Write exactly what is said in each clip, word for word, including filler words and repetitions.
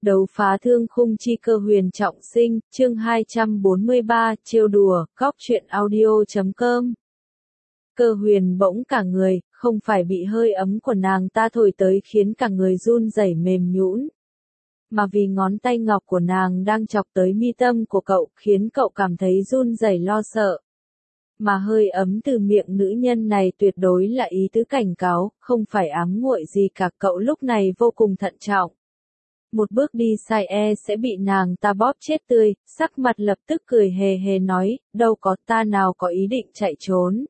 Đấu phá thương khung chi cơ huyền trọng sinh, chương hai trăm bốn mươi ba, trêu đùa, góc truyện audio chấm com. Cơ huyền bỗng cả người, không phải bị hơi ấm của nàng ta thổi tới khiến cả người run rẩy mềm nhũn, mà vì ngón tay ngọc của nàng đang chọc tới mi tâm của cậu, khiến cậu cảm thấy run rẩy lo sợ. Mà hơi ấm từ miệng nữ nhân này tuyệt đối là ý tứ cảnh cáo, không phải ám muội gì cả. Cậu lúc này vô cùng thận trọng. Một bước đi sai e sẽ bị nàng ta bóp chết tươi, sắc mặt lập tức cười hề hề nói, đâu có, ta nào có ý định chạy trốn.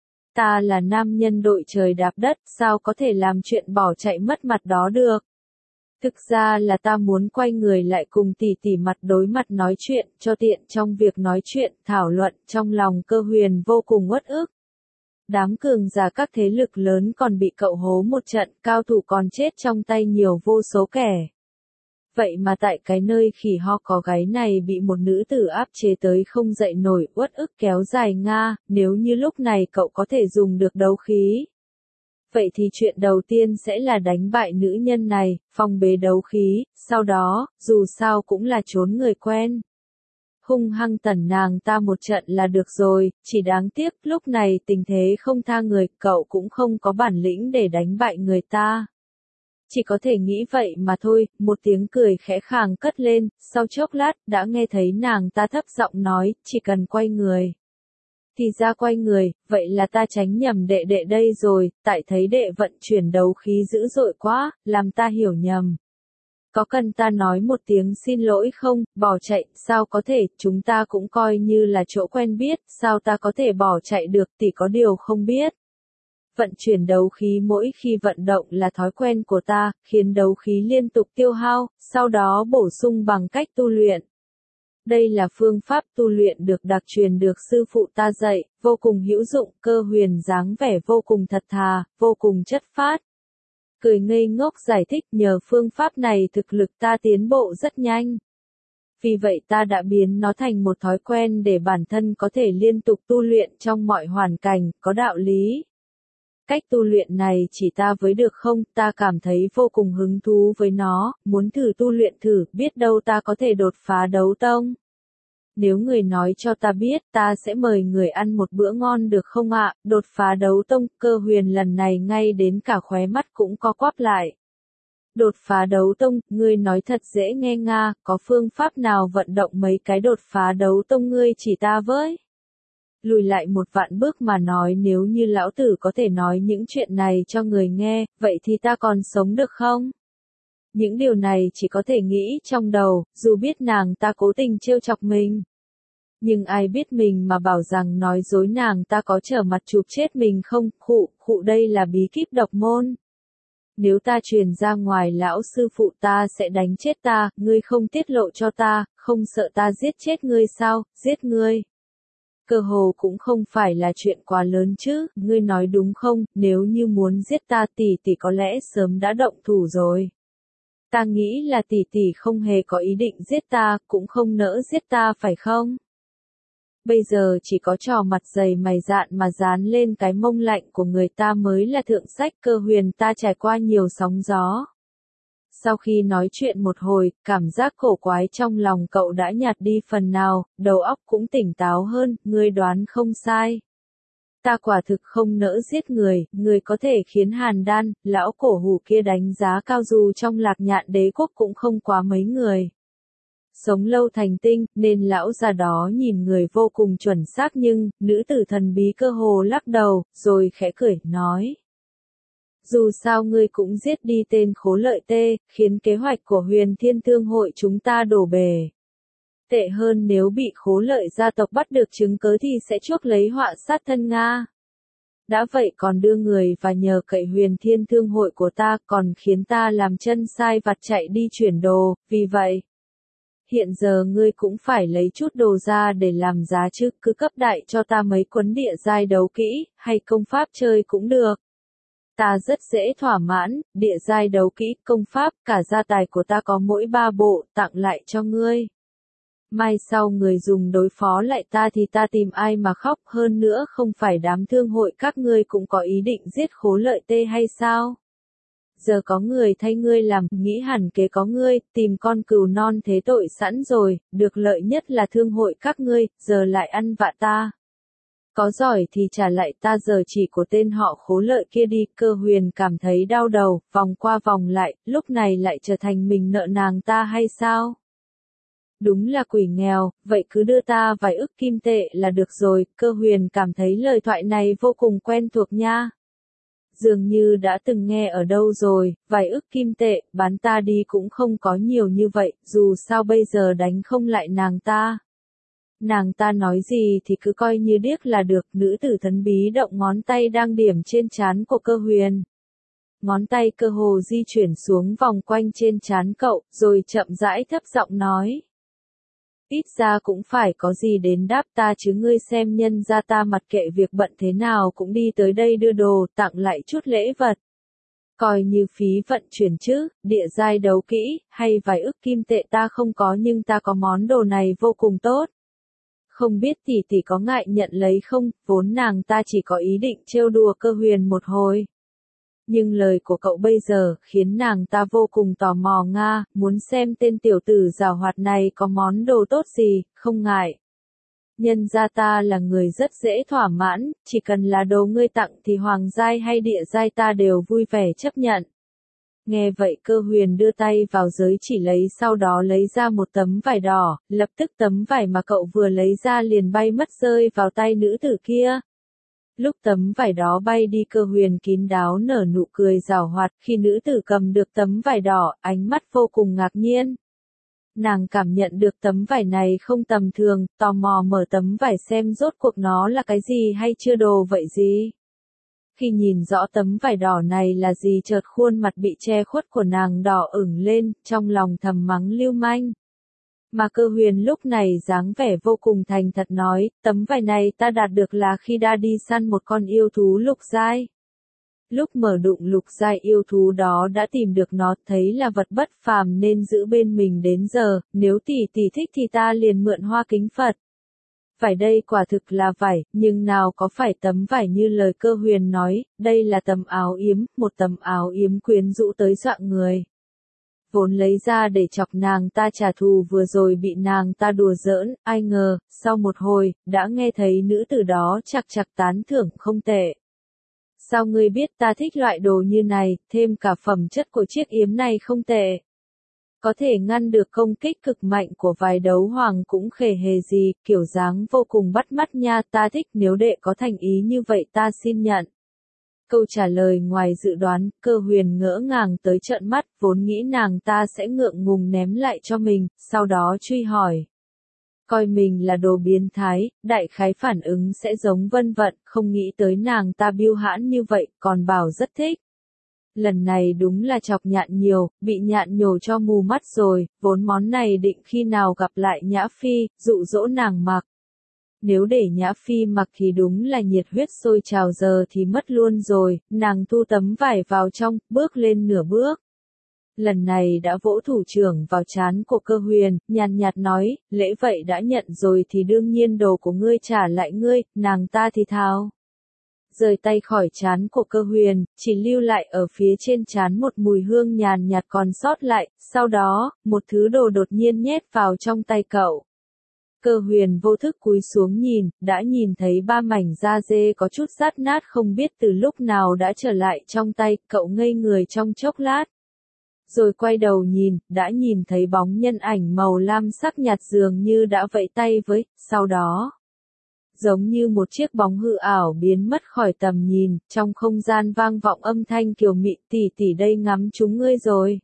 Ta là nam nhân đội trời đạp đất, sao có thể làm chuyện bỏ chạy mất mặt đó được. Thực ra là ta muốn quay người lại cùng tỷ tỷ mặt đối mặt nói chuyện, cho tiện trong việc nói chuyện, thảo luận. Trong lòng Cơ huyền vô cùng uất ức. Đám cường giả các thế lực lớn còn bị cậu hố một trận, cao thủ còn chết trong tay nhiều vô số kẻ. Vậy mà tại cái nơi khỉ ho có gáy này bị một nữ tử áp chế tới không dậy nổi, uất ức kéo dài nga. Nếu như lúc này cậu có thể dùng được đấu khí, vậy thì chuyện đầu tiên sẽ là đánh bại nữ nhân này, phong bế đấu khí, sau đó, dù sao cũng là trốn người quen. Hung hăng tẩn nàng ta một trận là được rồi, chỉ đáng tiếc lúc này tình thế không tha người, cậu cũng không có bản lĩnh để đánh bại người ta. Chỉ có thể nghĩ vậy mà thôi. Một tiếng cười khẽ khàng cất lên, sau chốc lát, đã nghe thấy nàng ta thấp giọng nói, chỉ cần quay người. Thì ra quay người, vậy là ta tránh nhầm đệ đệ đây rồi, tại thấy đệ vận chuyển đấu khí dữ dội quá, làm ta hiểu nhầm. Có cần ta nói một tiếng xin lỗi không, bỏ chạy, sao có thể, chúng ta cũng coi như là chỗ quen biết, sao ta có thể bỏ chạy được, tỷ có điều không biết. Vận chuyển đấu khí mỗi khi vận động là thói quen của ta, khiến đấu khí liên tục tiêu hao, sau đó bổ sung bằng cách tu luyện. Đây là phương pháp tu luyện được đặc truyền được sư phụ ta dạy, vô cùng hữu dụng. Cơ huyền dáng vẻ vô cùng thật thà, vô cùng chất phác. Cười ngây ngốc giải thích, nhờ phương pháp này thực lực ta tiến bộ rất nhanh. Vì vậy ta đã biến nó thành một thói quen để bản thân có thể liên tục tu luyện trong mọi hoàn cảnh, có đạo lý. Cách tu luyện này chỉ ta với được không, ta cảm thấy vô cùng hứng thú với nó, muốn thử tu luyện thử, biết đâu ta có thể đột phá đấu tông. Nếu người nói cho ta biết, ta sẽ mời người ăn một bữa ngon được không ạ? Đột phá đấu tông. Cơ huyền lần này ngay đến cả khóe mắt cũng co quắp lại. Đột phá đấu tông, ngươi nói thật dễ nghe nga, có phương pháp nào vận động mấy cái đột phá đấu tông ngươi chỉ ta với? Lùi lại một vạn bước mà nói, nếu như lão tử có thể nói những chuyện này cho người nghe, vậy thì ta còn sống được không? Những điều này chỉ có thể nghĩ trong đầu, dù biết nàng ta cố tình trêu chọc mình. Nhưng ai biết mình mà bảo rằng nói dối nàng ta có trở mặt chụp chết mình không, khụ, khụ đây là bí kíp độc môn. Nếu ta truyền ra ngoài lão sư phụ ta sẽ đánh chết ta, ngươi không tiết lộ cho ta, không sợ ta giết chết ngươi sao, giết ngươi. Cơ hồ cũng không phải là chuyện quá lớn chứ, ngươi nói đúng không, nếu như muốn giết ta tỷ tỷ có lẽ sớm đã động thủ rồi. Ta nghĩ là tỷ tỷ không hề có ý định giết ta, cũng không nỡ giết ta phải không? Bây giờ chỉ có trò mặt dày mày dạn mà dán lên cái mông lạnh của người ta mới là thượng sách. Cơ huyền ta trải qua nhiều sóng gió. Sau khi nói chuyện một hồi, cảm giác cổ quái trong lòng cậu đã nhạt đi phần nào, đầu óc cũng tỉnh táo hơn, ngươi đoán không sai. Ta quả thực không nỡ giết người, người có thể khiến Hàn Đan, lão cổ hủ kia đánh giá cao, dù trong Lạc Nhạn đế quốc cũng không quá mấy người. Sống lâu thành tinh, nên lão già đó nhìn người vô cùng chuẩn xác, nhưng, nữ tử thần bí cơ hồ lắc đầu, rồi khẽ cười, nói. Dù sao ngươi cũng giết đi tên Khố Lợi Tê, khiến kế hoạch của Huyền Thiên Thương hội chúng ta đổ bể. Tệ hơn nếu bị Khố Lợi gia tộc bắt được chứng cớ thì sẽ chuốc lấy họa sát thân Nga. Đã vậy còn đưa người và nhờ cậy Huyền Thiên Thương hội của ta, còn khiến ta làm chân sai vặt chạy đi chuyển đồ, vì vậy. Hiện giờ ngươi cũng phải lấy chút đồ ra để làm giá chứ, cứ cấp đại cho ta mấy cuốn địa giai đấu kỹ, hay công pháp chơi cũng được. Ta rất dễ thỏa mãn, địa giai đấu kỹ, công pháp, cả gia tài của ta có mỗi ba bộ, tặng lại cho ngươi. Mai sau người dùng đối phó lại ta thì ta tìm ai mà khóc, hơn nữa không phải đám thương hội các ngươi cũng có ý định giết Khố Lợi Tê hay sao? Giờ có người thay ngươi làm, nghĩ hẳn kế có ngươi, tìm con cừu non thế tội sẵn rồi, được lợi nhất là thương hội các ngươi, giờ lại ăn vạ ta. Có giỏi thì trả lại ta giờ chỉ của tên họ Khố Lợi kia đi. Cơ Huyền cảm thấy đau đầu, vòng qua vòng lại, lúc này lại trở thành mình nợ nàng ta hay sao? Đúng là quỷ nghèo, vậy cứ đưa ta vài ức kim tệ là được rồi. Cơ Huyền cảm thấy lời thoại này vô cùng quen thuộc nha. Dường như đã từng nghe ở đâu rồi, vài ức kim tệ, bán ta đi cũng không có nhiều như vậy, dù sao bây giờ đánh không lại nàng ta. Nàng ta nói gì thì cứ coi như điếc là được. Nữ tử thần bí động ngón tay đang điểm trên trán của Cơ Huyền. Ngón tay cơ hồ di chuyển xuống vòng quanh trên trán cậu, rồi chậm rãi thấp giọng nói. Ít ra cũng phải có gì đến đáp ta chứ, ngươi xem nhân gia ta mặc kệ việc bận thế nào cũng đi tới đây đưa đồ, tặng lại chút lễ vật. Coi như phí vận chuyển chứ, địa giai đấu kỹ, hay vài ức kim tệ ta không có nhưng ta có món đồ này vô cùng tốt. Không biết tỷ tỷ có ngại nhận lấy không, vốn nàng ta chỉ có ý định trêu đùa Cơ Huyền một hồi. Nhưng lời của cậu bây giờ khiến nàng ta vô cùng tò mò nga, muốn xem tên tiểu tử giàu hoạt này có món đồ tốt gì, không ngại. Nhân gia ta là người rất dễ thỏa mãn, chỉ cần là đồ ngươi tặng thì hoàng giai hay địa giai ta đều vui vẻ chấp nhận. Nghe vậy Cơ Huyền đưa tay vào giới chỉ lấy, sau đó lấy ra một tấm vải đỏ, lập tức tấm vải mà cậu vừa lấy ra liền bay mất rơi vào tay nữ tử kia. Lúc tấm vải đó bay đi Cơ Huyền kín đáo nở nụ cười giảo hoạt, khi nữ tử cầm được tấm vải đỏ, ánh mắt vô cùng ngạc nhiên. Nàng cảm nhận được tấm vải này không tầm thường, tò mò mở tấm vải xem rốt cuộc nó là cái gì hay chưa đồ vậy gì. Khi nhìn rõ tấm vải đỏ này là gì chợt khuôn mặt bị che khuất của nàng đỏ ửng lên, trong lòng thầm mắng lưu manh. Mà Cơ Huyền lúc này dáng vẻ vô cùng thành thật nói, tấm vải này ta đạt được là khi đã đi săn một con yêu thú lục giai. Lúc mở đụng lục giai yêu thú đó đã tìm được nó, thấy là vật bất phàm nên giữ bên mình đến giờ, nếu tỷ tỷ thích thì ta liền mượn hoa kính Phật. Vải đây quả thực là vải, nhưng nào có phải tấm vải như lời Cơ Huyền nói, đây là tấm áo yếm, một tấm áo yếm quyến rũ tới dọa người. Vốn lấy ra để chọc nàng ta trả thù vừa rồi bị nàng ta đùa giỡn, ai ngờ, sau một hồi, đã nghe thấy nữ tử đó chạc chạc tán thưởng không tệ. Sao ngươi biết ta thích loại đồ như này, thêm cả phẩm chất của chiếc yếm này không tệ. Có thể ngăn được công kích cực mạnh của vài đấu hoàng cũng khề hề gì, kiểu dáng vô cùng bắt mắt nha, ta thích, nếu đệ có thành ý như vậy ta xin nhận. Câu trả lời ngoài dự đoán, Cơ Huyền ngỡ ngàng tới trợn mắt, vốn nghĩ nàng ta sẽ ngượng ngùng ném lại cho mình, sau đó truy hỏi. Coi mình là đồ biến thái, đại khái phản ứng sẽ giống Vân Vận, không nghĩ tới nàng ta biêu hãn như vậy, còn bảo rất thích. Lần này đúng là chọc nhạn nhiều, bị nhạn nhổ cho mù mắt rồi, vốn món này định khi nào gặp lại Nhã Phi, dụ dỗ nàng mặc. Nếu để Nhã Phi mặc thì đúng là nhiệt huyết sôi trào, giờ thì mất luôn rồi, nàng thu tấm vải vào trong, bước lên nửa bước. Lần này đã vỗ thủ trưởng vào trán của Cơ Huyền, nhàn nhạt nói, lễ vậy đã nhận rồi thì đương nhiên đồ của ngươi trả lại ngươi, nàng ta thì thào. Rời tay khỏi trán của Cơ Huyền, chỉ lưu lại ở phía trên trán một mùi hương nhàn nhạt còn sót lại, sau đó, một thứ đồ đột nhiên nhét vào trong tay cậu. Cơ Huyền vô thức cúi xuống nhìn, đã nhìn thấy ba mảnh da dê có chút rát nát không biết từ lúc nào đã trở lại trong tay, cậu ngây người trong chốc lát. Rồi quay đầu nhìn, đã nhìn thấy bóng nhân ảnh màu lam sắc nhạt dường như đã vẫy tay với, sau đó. Giống như một chiếc bóng hư ảo biến mất khỏi tầm nhìn, trong không gian vang vọng âm thanh kiều mị, tỷ tỷ đây ngắm chúng ngươi rồi.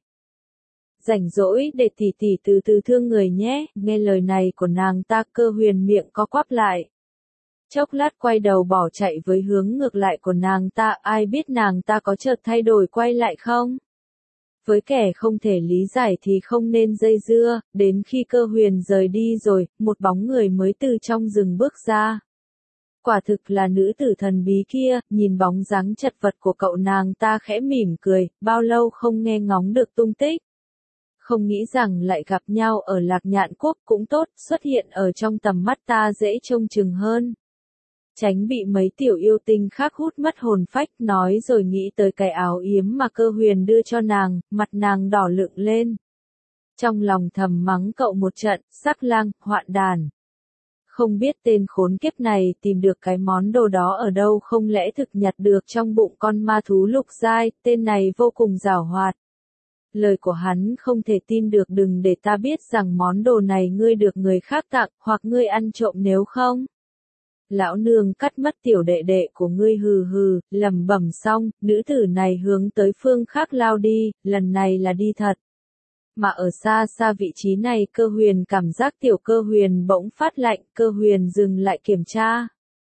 Rảnh rỗi để tỷ tỷ từ từ thương người nhé, nghe lời này của nàng ta Cơ Huyền miệng co quắp lại. Chốc lát quay đầu bỏ chạy với hướng ngược lại của nàng ta, ai biết nàng ta có chợt thay đổi quay lại không? Với kẻ không thể lý giải thì không nên dây dưa, đến khi Cơ Huyền rời đi rồi, một bóng người mới từ trong rừng bước ra. Quả thực là nữ tử thần bí kia, nhìn bóng dáng chật vật của cậu nàng ta khẽ mỉm cười, bao lâu không nghe ngóng được tung tích. Không nghĩ rằng lại gặp nhau ở Lạc Nhạn Quốc cũng tốt, xuất hiện ở trong tầm mắt ta dễ trông chừng hơn. tránh bị mấy tiểu yêu tinh khác hút mất hồn phách, nói rồi nghĩ tới cái áo yếm mà Cơ Huyền đưa cho nàng, mặt nàng đỏ lựng lên. Trong lòng thầm mắng cậu một trận, sắc lang, hoạn đàn. Không biết tên khốn kiếp này tìm được cái món đồ đó ở đâu, không lẽ thực nhặt được trong bụng con ma thú lục giai, tên này vô cùng giảo hoạt. Lời của hắn không thể tin được, đừng để ta biết rằng món đồ này ngươi được người khác tặng, hoặc ngươi ăn trộm nếu không. Lão nương cắt mất tiểu đệ đệ của ngươi, hừ hừ, lẩm bẩm xong, nữ tử này hướng tới phương khác lao đi, lần này là đi thật. Mà ở xa xa vị trí này Cơ Huyền cảm giác tiểu Cơ Huyền bỗng phát lạnh, Cơ Huyền dừng lại kiểm tra.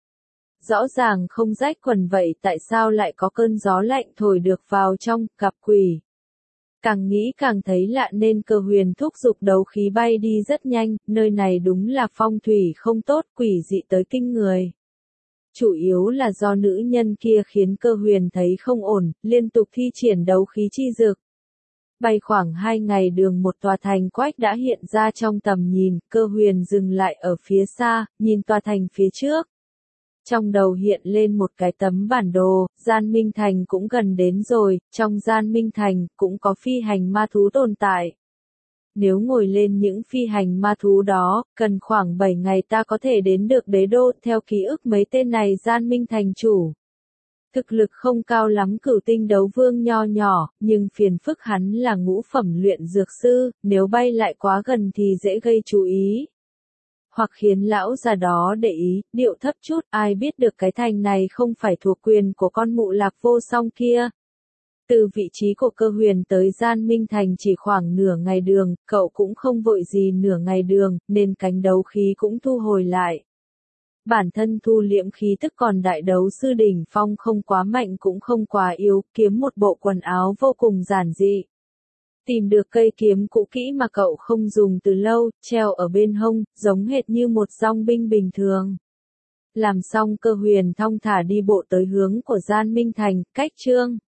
Rõ ràng không rách quần vậy tại sao lại có cơn gió lạnh thổi được vào trong, gặp quỷ. Càng nghĩ càng thấy lạ nên Cơ Huyền thúc giục đấu khí bay đi rất nhanh, nơi này đúng là phong thủy không tốt, quỷ dị tới kinh người. Chủ yếu là do nữ nhân kia khiến Cơ Huyền thấy không ổn, liên tục thi triển đấu khí chi dược. Bay khoảng hai ngày đường một tòa thành quách đã hiện ra trong tầm nhìn, Cơ Huyền dừng lại ở phía xa, nhìn tòa thành phía trước. Trong đầu hiện lên một cái tấm bản đồ, Gian Minh Thành cũng gần đến rồi, trong Gian Minh Thành cũng có phi hành ma thú tồn tại. Nếu ngồi lên những phi hành ma thú đó, cần khoảng bảy ngày ta có thể đến được đế đô, theo ký ức mấy tên này Gian Minh Thành chủ. Thực lực không cao lắm, cửu tinh đấu vương nho nhỏ, nhưng phiền phức hắn là ngũ phẩm luyện dược sư, nếu bay lại quá gần thì dễ gây chú ý. Hoặc khiến lão già đó để ý, điệu thấp chút, ai biết được cái thành này không phải thuộc quyền của con mụ lạc vô song kia. Từ vị trí của Cơ Huyền tới Gian Minh Thành chỉ khoảng nửa ngày đường, cậu cũng không vội gì nửa ngày đường, nên cánh đấu khí cũng thu hồi lại. Bản thân thu liễm khí tức còn đại đấu sư đỉnh phong không quá mạnh cũng không quá yếu, kiếm một bộ quần áo vô cùng giản dị. Tìm được cây kiếm cũ kỹ mà cậu không dùng từ lâu, treo ở bên hông, giống hệt như một dong binh bình thường. Làm xong Cơ Huyền thong thả đi bộ tới hướng của Gian Minh Thành, cách Trương